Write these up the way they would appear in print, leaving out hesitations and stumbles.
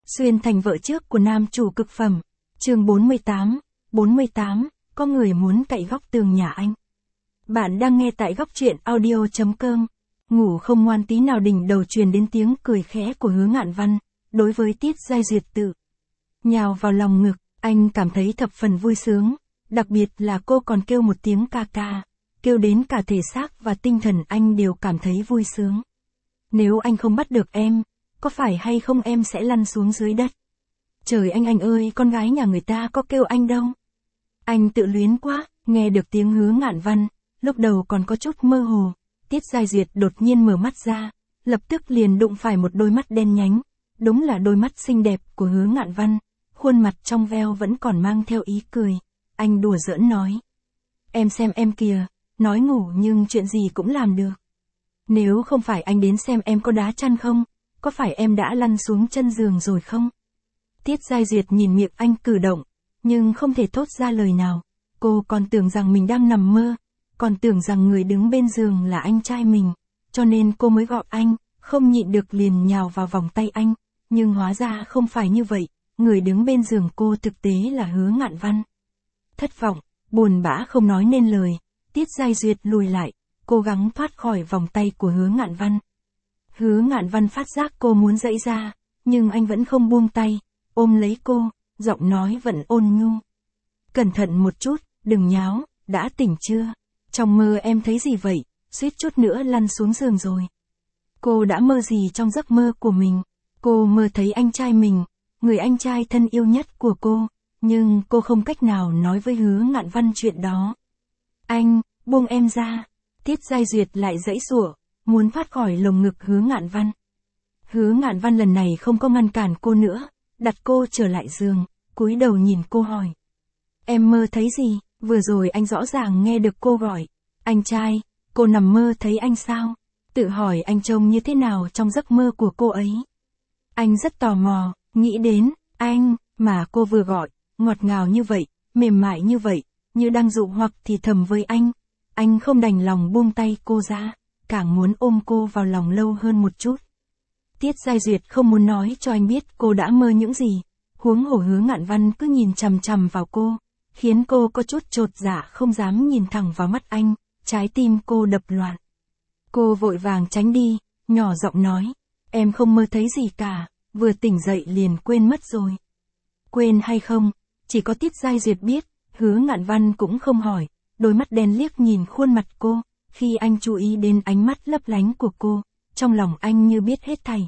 Xuyên thành vợ trước của nam chủ cực phẩm. Chương 48, có người muốn cậy góc tường nhà anh. Bạn đang nghe tại góc truyện audio.com. Ngủ không ngoan tí nào đỉnh đầu truyền đến tiếng cười khẽ của Hứa Ngạn Văn, đối với Tiết Giai Duyệt tự nhào vào lòng ngực, anh cảm thấy thập phần vui sướng, đặc biệt là cô còn kêu một tiếng ca ca, kêu đến cả thể xác và tinh thần anh đều cảm thấy vui sướng. Nếu anh không bắt được em, có phải hay không em sẽ lăn xuống dưới đất. Trời anh ơi, con gái nhà người ta có kêu anh đâu. Anh tự luyến quá, nghe được tiếng Hứa Ngạn Văn, lúc đầu còn có chút mơ hồ, Tiết Giai Duyệt đột nhiên mở mắt ra, lập tức liền đụng phải một đôi mắt đen nhánh, đúng là đôi mắt xinh đẹp của Hứa Ngạn Văn, khuôn mặt trong veo vẫn còn mang theo ý cười. Anh đùa giỡn nói: "Em xem em kìa, nói ngủ nhưng chuyện gì cũng làm được. Nếu không phải anh đến xem em có đá chăn không, có phải em đã lăn xuống chân giường rồi không?" Tiết Giai Duyệt nhìn miệng anh cử động, nhưng không thể thốt ra lời nào. Cô còn tưởng rằng mình đang nằm mơ, còn tưởng rằng người đứng bên giường là anh trai mình, cho nên cô mới gọi anh, không nhịn được liền nhào vào vòng tay anh, nhưng hóa ra không phải như vậy, người đứng bên giường cô thực tế là Hứa Ngạn Văn. Thất vọng, buồn bã không nói nên lời, Tiết Giai Duyệt lùi lại, cố gắng thoát khỏi vòng tay của Hứa Ngạn Văn. Hứa Ngạn Văn phát giác cô muốn giãy ra, nhưng anh vẫn không buông tay, ôm lấy cô, giọng nói vẫn ôn nhu: "Cẩn thận một chút, đừng nháo, đã tỉnh chưa? Trong mơ em thấy gì vậy, suýt chút nữa lăn xuống giường rồi." Cô đã mơ gì trong giấc mơ của mình? Cô mơ thấy anh trai mình, người anh trai thân yêu nhất của cô, nhưng cô không cách nào nói với Hứa Ngạn Văn chuyện đó. "Anh, buông em ra." Tiết Giai Duyệt lại giãy giụa, muốn thoát khỏi lồng ngực Hứa Ngạn Văn. Hứa Ngạn Văn lần này không có ngăn cản cô nữa, đặt cô trở lại giường, cúi đầu nhìn cô hỏi: "Em mơ thấy gì?" Vừa rồi anh rõ ràng nghe được cô gọi: "Anh trai." Cô nằm mơ thấy anh sao? Tự hỏi anh trông như thế nào trong giấc mơ của cô ấy. Anh rất tò mò, nghĩ đến anh mà cô vừa gọi, ngọt ngào như vậy, mềm mại như vậy, như đang dụ hoặc thì thầm với anh. Anh không đành lòng buông tay cô ra, càng muốn ôm cô vào lòng lâu hơn một chút. Tiết Giai Duyệt không muốn nói cho anh biết cô đã mơ những gì, huống hồ Hứa Ngạn Văn cứ nhìn chằm chằm vào cô, khiến cô có chút chột dạ không dám nhìn thẳng vào mắt anh, trái tim cô đập loạn. Cô vội vàng tránh đi, nhỏ giọng nói: "Em không mơ thấy gì cả, vừa tỉnh dậy liền quên mất rồi." Quên hay không, chỉ có Tiết Giai Duyệt biết. Hứa Ngạn Văn cũng không hỏi, đôi mắt đen liếc nhìn khuôn mặt cô, khi anh chú ý đến ánh mắt lấp lánh của cô, trong lòng anh như biết hết thảy.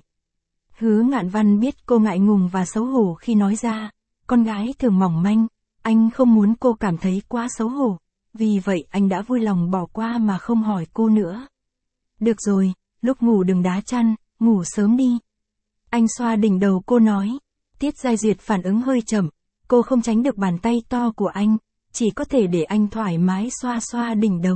Hứa Ngạn Văn biết cô ngại ngùng và xấu hổ khi nói ra, con gái thường mỏng manh, anh không muốn cô cảm thấy quá xấu hổ, vì vậy anh đã vui lòng bỏ qua mà không hỏi cô nữa. "Được rồi, lúc ngủ đừng đá chăn, ngủ sớm đi." Anh xoa đỉnh đầu cô nói. Tiết Giai Duyệt phản ứng hơi chậm, cô không tránh được bàn tay to của anh, chỉ có thể để anh thoải mái xoa xoa đỉnh đầu.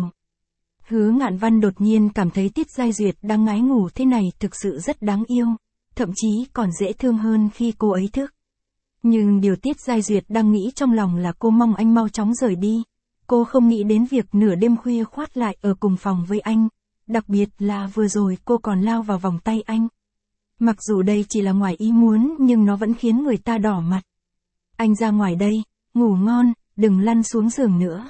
Hứa Ngạn Văn đột nhiên cảm thấy Tiết Giai Duyệt đang ngái ngủ thế này thực sự rất đáng yêu, thậm chí còn dễ thương hơn khi cô ấy thức. Nhưng điều Tiết Giai Duyệt đang nghĩ trong lòng là cô mong anh mau chóng rời đi. Cô không nghĩ đến việc nửa đêm khuya khoát lại ở cùng phòng với anh, đặc biệt là vừa rồi cô còn lao vào vòng tay anh. Mặc dù đây chỉ là ngoài ý muốn nhưng nó vẫn khiến người ta đỏ mặt. "Anh ra ngoài đây, ngủ ngon, đừng lăn xuống giường nữa."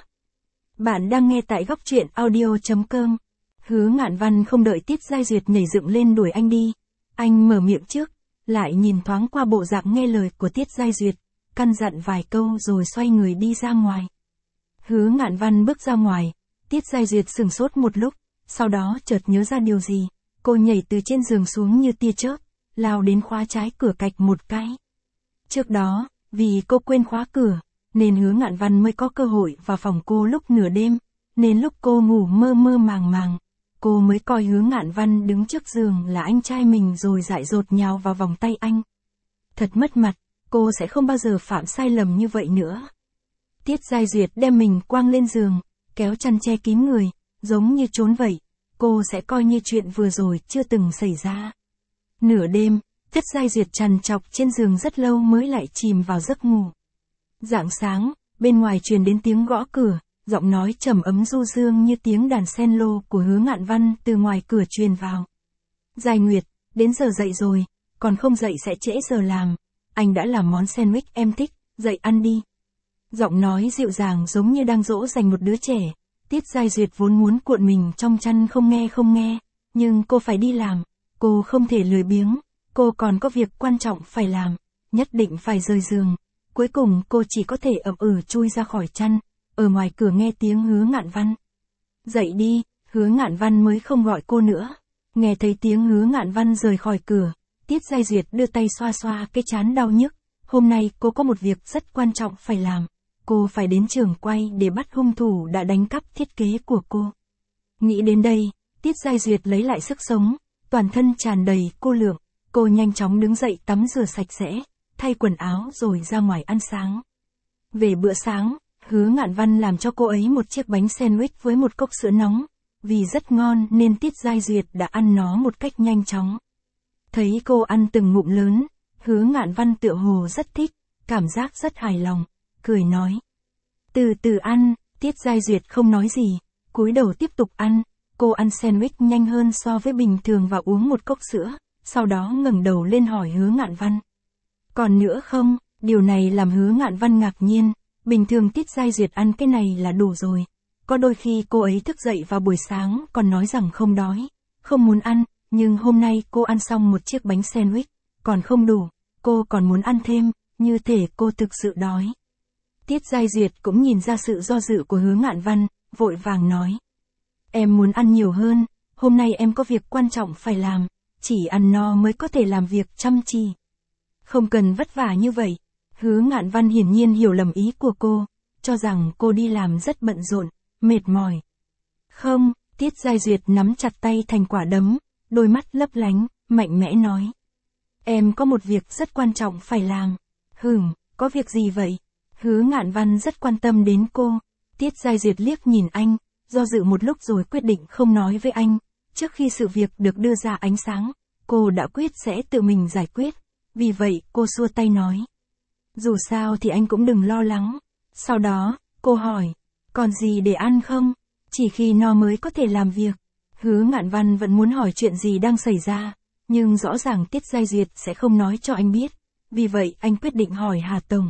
Bạn đang nghe tại góc truyện audio.com. Hứa Ngạn Văn không đợi Tiết Giai Duyệt nhảy dựng lên đuổi anh đi. Anh mở miệng trước, lại nhìn thoáng qua bộ dạng nghe lời của Tiết Giai Duyệt, căn dặn vài câu rồi xoay người đi ra ngoài. Hứa Ngạn Văn bước ra ngoài, Tiết Giai Duyệt sửng sốt một lúc, sau đó chợt nhớ ra điều gì, cô nhảy từ trên giường xuống như tia chớp, lao đến khóa trái cửa cạch một cái. Trước đó, vì cô quên khóa cửa, nên Hứa Ngạn Văn mới có cơ hội vào phòng cô lúc nửa đêm, nên lúc cô ngủ mơ mơ màng màng, cô mới coi Hứa Ngạn Văn đứng trước giường là anh trai mình rồi dại dột nhào vào vòng tay anh. Thật mất mặt, cô sẽ không bao giờ phạm sai lầm như vậy nữa. Tiết Giai Duyệt đem mình quang lên giường, kéo chăn che kín người, giống như trốn vậy, cô sẽ coi như chuyện vừa rồi chưa từng xảy ra. Nửa đêm, Tiết Giai Duyệt trằn trọc trên giường rất lâu mới lại chìm vào giấc ngủ. Rạng sáng, bên ngoài truyền đến tiếng gõ cửa, giọng nói trầm ấm du dương như tiếng đàn cello của Hứa Ngạn Văn từ ngoài cửa truyền vào. "Giai Nguyệt, đến giờ dậy rồi, còn không dậy sẽ trễ giờ làm. anh đã làm món sandwich em thích, dậy ăn đi. Giọng nói dịu dàng giống như đang dỗ dành một đứa trẻ. Tiết Giai Duyệt vốn muốn cuộn mình trong chăn không nghe, nhưng cô phải đi làm, cô không thể lười biếng, cô còn có việc quan trọng phải làm, nhất định phải rời giường. Cuối cùng cô chỉ có thể ậm chui ra khỏi chăn, ở ngoài cửa nghe tiếng Hứa Ngạn Văn. Dậy đi, Hứa Ngạn Văn mới không gọi cô nữa. Nghe thấy tiếng Hứa Ngạn Văn rời khỏi cửa, Tiết Giai Duyệt đưa tay xoa xoa cái trán đau nhức. Hôm nay cô có một việc rất quan trọng phải làm. Cô phải đến trường quay để bắt hung thủ đã đánh cắp thiết kế của cô. Nghĩ đến đây, Tiết Giai Duyệt lấy lại sức sống, toàn thân tràn đầy cô lượng. Cô nhanh chóng đứng dậy tắm rửa sạch sẽ, thay quần áo rồi ra ngoài ăn sáng. Về bữa sáng, Hứa Ngạn Văn làm cho cô ấy một chiếc bánh sandwich với một cốc sữa nóng. Vì rất ngon nên Tiết Giai Duyệt đã ăn nó một cách nhanh chóng. Thấy cô ăn từng ngụm lớn, Hứa Ngạn Văn tựa hồ rất thích, cảm giác rất hài lòng, cười nói. Từ từ ăn, Tiết Giai Duyệt không nói gì, cúi đầu tiếp tục ăn. Cô ăn sandwich nhanh hơn so với bình thường và uống một cốc sữa, sau đó ngẩng đầu lên hỏi Hứa Ngạn Văn. Còn nữa không? Điều này làm Hứa Ngạn Văn ngạc nhiên, bình thường Tiết Giai Duyệt ăn cái này là đủ rồi. Có đôi khi cô ấy thức dậy vào buổi sáng còn nói rằng không đói, không muốn ăn, nhưng hôm nay cô ăn xong một chiếc bánh sandwich, còn không đủ, cô còn muốn ăn thêm, như thể cô thực sự đói. Tiết Giai Duyệt cũng nhìn ra sự do dự của Hứa Ngạn Văn, vội vàng nói. Em muốn ăn nhiều hơn, hôm nay em có việc quan trọng phải làm, chỉ ăn no mới có thể làm việc chăm chỉ. Không cần vất vả như vậy. Hứa Ngạn Văn hiển nhiên hiểu lầm ý của cô, cho rằng cô đi làm rất bận rộn, mệt mỏi. Không, Tiết Giai Duyệt nắm chặt tay thành quả đấm, đôi mắt lấp lánh, mạnh mẽ nói. Em có một việc rất quan trọng phải làm. Có việc gì vậy? Hứa Ngạn Văn rất quan tâm đến cô. Tiết Giai Duyệt liếc nhìn anh, do dự một lúc rồi quyết định không nói với anh. Trước khi sự việc được đưa ra ánh sáng, cô đã quyết sẽ tự mình giải quyết. Vì vậy cô xua tay nói. Dù sao thì anh cũng đừng lo lắng. Sau đó, cô hỏi. Còn gì để ăn không? Chỉ khi no mới có thể làm việc. Hứa Ngạn Văn vẫn muốn hỏi chuyện gì đang xảy ra, nhưng rõ ràng Tiết Giai Duyệt sẽ không nói cho anh biết. Vì vậy anh quyết định hỏi Hà Tổng.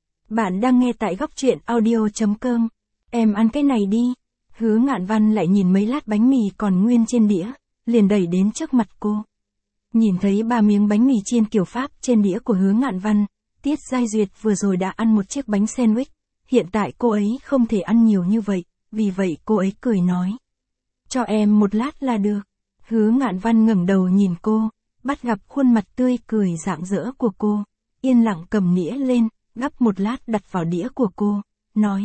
Bạn đang nghe tại góc truyện audio.com. Em ăn cái này đi. Hứa Ngạn Văn lại nhìn mấy lát bánh mì còn nguyên trên đĩa, liền đẩy đến trước mặt cô. Nhìn thấy 3 miếng bánh mì chiên kiểu Pháp trên đĩa của Hứa Ngạn Văn, Tiết Giai Duyệt vừa rồi đã ăn một chiếc bánh sandwich, hiện tại cô ấy không thể ăn nhiều như vậy, vì vậy cô ấy cười nói. Cho em một lát là được. Hứa Ngạn Văn ngẩng đầu nhìn cô, bắt gặp khuôn mặt tươi cười rạng rỡ của cô, yên lặng cầm nĩa lên, gắp một lát đặt vào đĩa của cô, nói.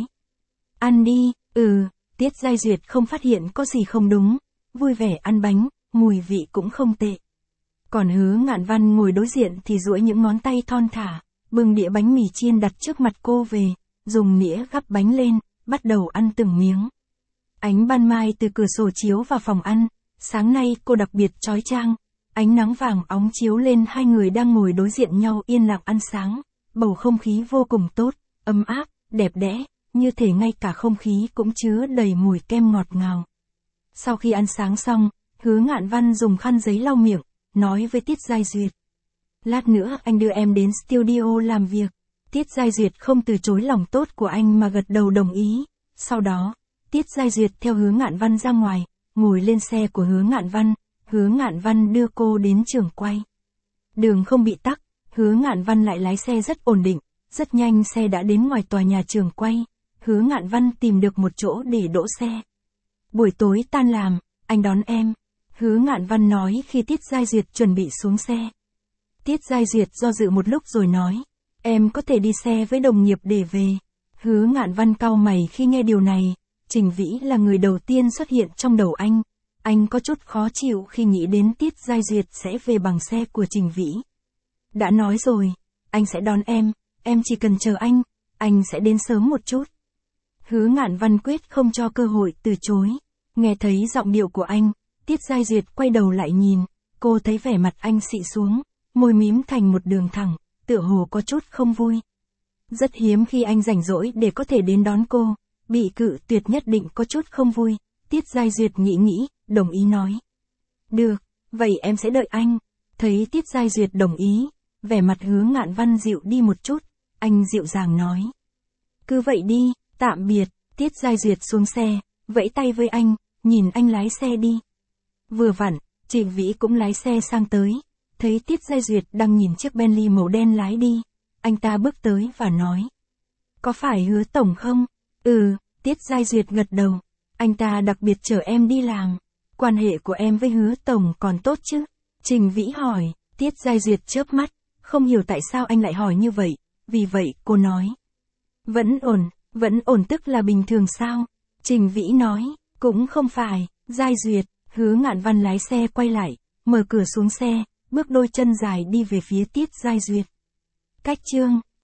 Ăn đi. Tiết Giai Duyệt không phát hiện có gì không đúng, vui vẻ ăn bánh, mùi vị cũng không tệ. Còn Hứa Ngạn Văn ngồi đối diện thì duỗi những ngón tay thon thả, bưng đĩa bánh mì chiên đặt trước mặt cô về, dùng nĩa gắp bánh lên, bắt đầu ăn từng miếng. Ánh ban mai từ cửa sổ chiếu vào phòng ăn, sáng nay cô đặc biệt chói chang, ánh nắng vàng óng chiếu lên hai người đang ngồi đối diện nhau yên lặng ăn sáng, bầu không khí vô cùng tốt, ấm áp, đẹp đẽ, như thể ngay cả không khí cũng chứa đầy mùi kem ngọt ngào. Sau khi ăn sáng xong, Hứa Ngạn Văn dùng khăn giấy lau miệng, nói với Tiết Giai Duyệt. Lát nữa anh đưa em đến studio làm việc. Tiết Giai Duyệt không từ chối lòng tốt của anh mà gật đầu đồng ý. Sau đó, Tiết Giai Duyệt theo Hứa Ngạn Văn ra ngoài, ngồi lên xe của Hứa Ngạn Văn đưa cô đến trường quay. Đường không bị tắc, Hứa Ngạn Văn lại lái xe rất ổn định, rất nhanh xe đã đến ngoài tòa nhà trường quay. Hứa Ngạn Văn tìm được một chỗ để đỗ xe. Buổi tối tan làm, anh đón em. Hứa Ngạn Văn nói khi Tiết Giai Duyệt chuẩn bị xuống xe. Tiết Giai Duyệt do dự một lúc rồi nói, em có thể đi xe với đồng nghiệp để về. Hứa Ngạn Văn cau mày khi nghe điều này, Trình Vĩ là người đầu tiên xuất hiện trong đầu anh có chút khó chịu khi nghĩ đến Tiết Giai Duyệt sẽ về bằng xe của Trình Vĩ. Đã nói rồi, anh sẽ đón em chỉ cần chờ anh sẽ đến sớm một chút. Hứa Ngạn Văn quyết không cho cơ hội từ chối. Nghe thấy giọng điệu của anh, Tiết Giai Duyệt quay đầu lại nhìn, cô thấy vẻ mặt anh xị xuống, môi mím thành một đường thẳng, tựa hồ có chút không vui. Rất hiếm khi anh rảnh rỗi để có thể đến đón cô, bị cự tuyệt nhất định có chút không vui. Tiết Giai Duyệt nghĩ, đồng ý nói. Được, vậy em sẽ đợi anh. Thấy Tiết Giai Duyệt đồng ý, Vẻ mặt Hứa Ngạn Văn dịu đi một chút, anh dịu dàng nói. Cứ vậy đi, tạm biệt. Tiết Giai Duyệt xuống xe, vẫy tay với anh, nhìn anh lái xe đi. Vừa vặn, Trịnh Vĩ cũng lái xe sang tới, thấy Tiết Giai Duyệt đang nhìn chiếc Bentley màu đen lái đi. Anh ta bước tới và nói. Có phải Hứa tổng không? Ừ, Tiết Giai Duyệt gật đầu. Anh ta đặc biệt chở em đi làm. Quan hệ của em với Hứa tổng còn tốt chứ? Trình Vĩ hỏi. Tiết Giai Duyệt chớp mắt, không hiểu tại sao anh lại hỏi như vậy, vì vậy cô nói. Vẫn ổn tức là bình thường sao? Trình Vĩ nói, cũng không phải. Giai Duyệt. Hứa Ngạn Văn lái xe quay lại, mở cửa xuống xe, bước đôi chân dài đi về phía Tiết Giai Duyệt. Cách chương